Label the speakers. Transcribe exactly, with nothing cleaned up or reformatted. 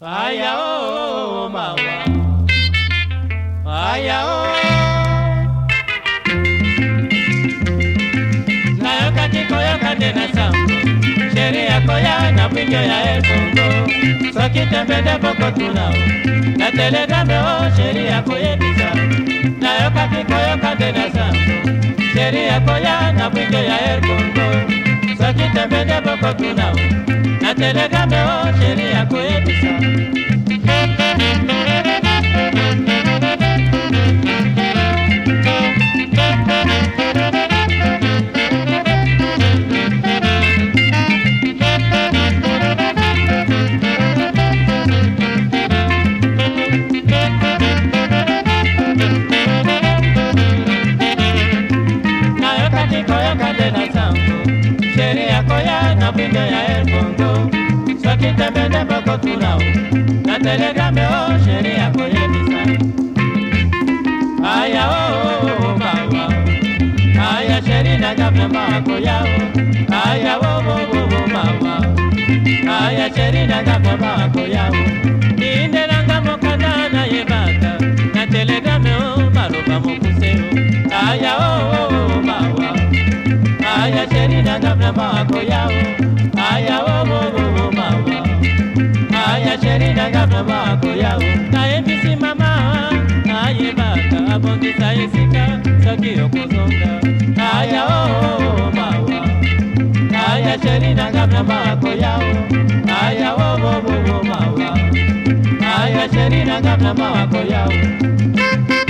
Speaker 1: Aya oh mawa, aya oh. Nayo katiko yo katena sambo, sheria koya na pinyo ya ekongo. Soki tembede boko tunao, na telegrame o sheria koye bisa. Nayo katiko yo katena sambo, sheria koya na pinyo ya ekongo. Soki tembede boko tunao, na telegrame o sheria koye bisa. Tembede boko tunao, na telegrame o sheria koye bisa. Aya o mawa, aya sheri na gabe mawa koya o. Aya o o o mawa, aya sheri na gabe mawa koya o. Inde langa mokada na yebaka, na telegrame o maroba mokuse o. Aya o o mawa, aya sheri na gabe mawa koya o. Aya o o o mawa, aya sheri na gabe mawa koya o. Na ebisi mama, aye baka abongisa esika soki okozonga. Aya o o mawa, aya sheri na gabe mawa koya o. Aya o o o mawa, aya sheri na gabe mawa koya o.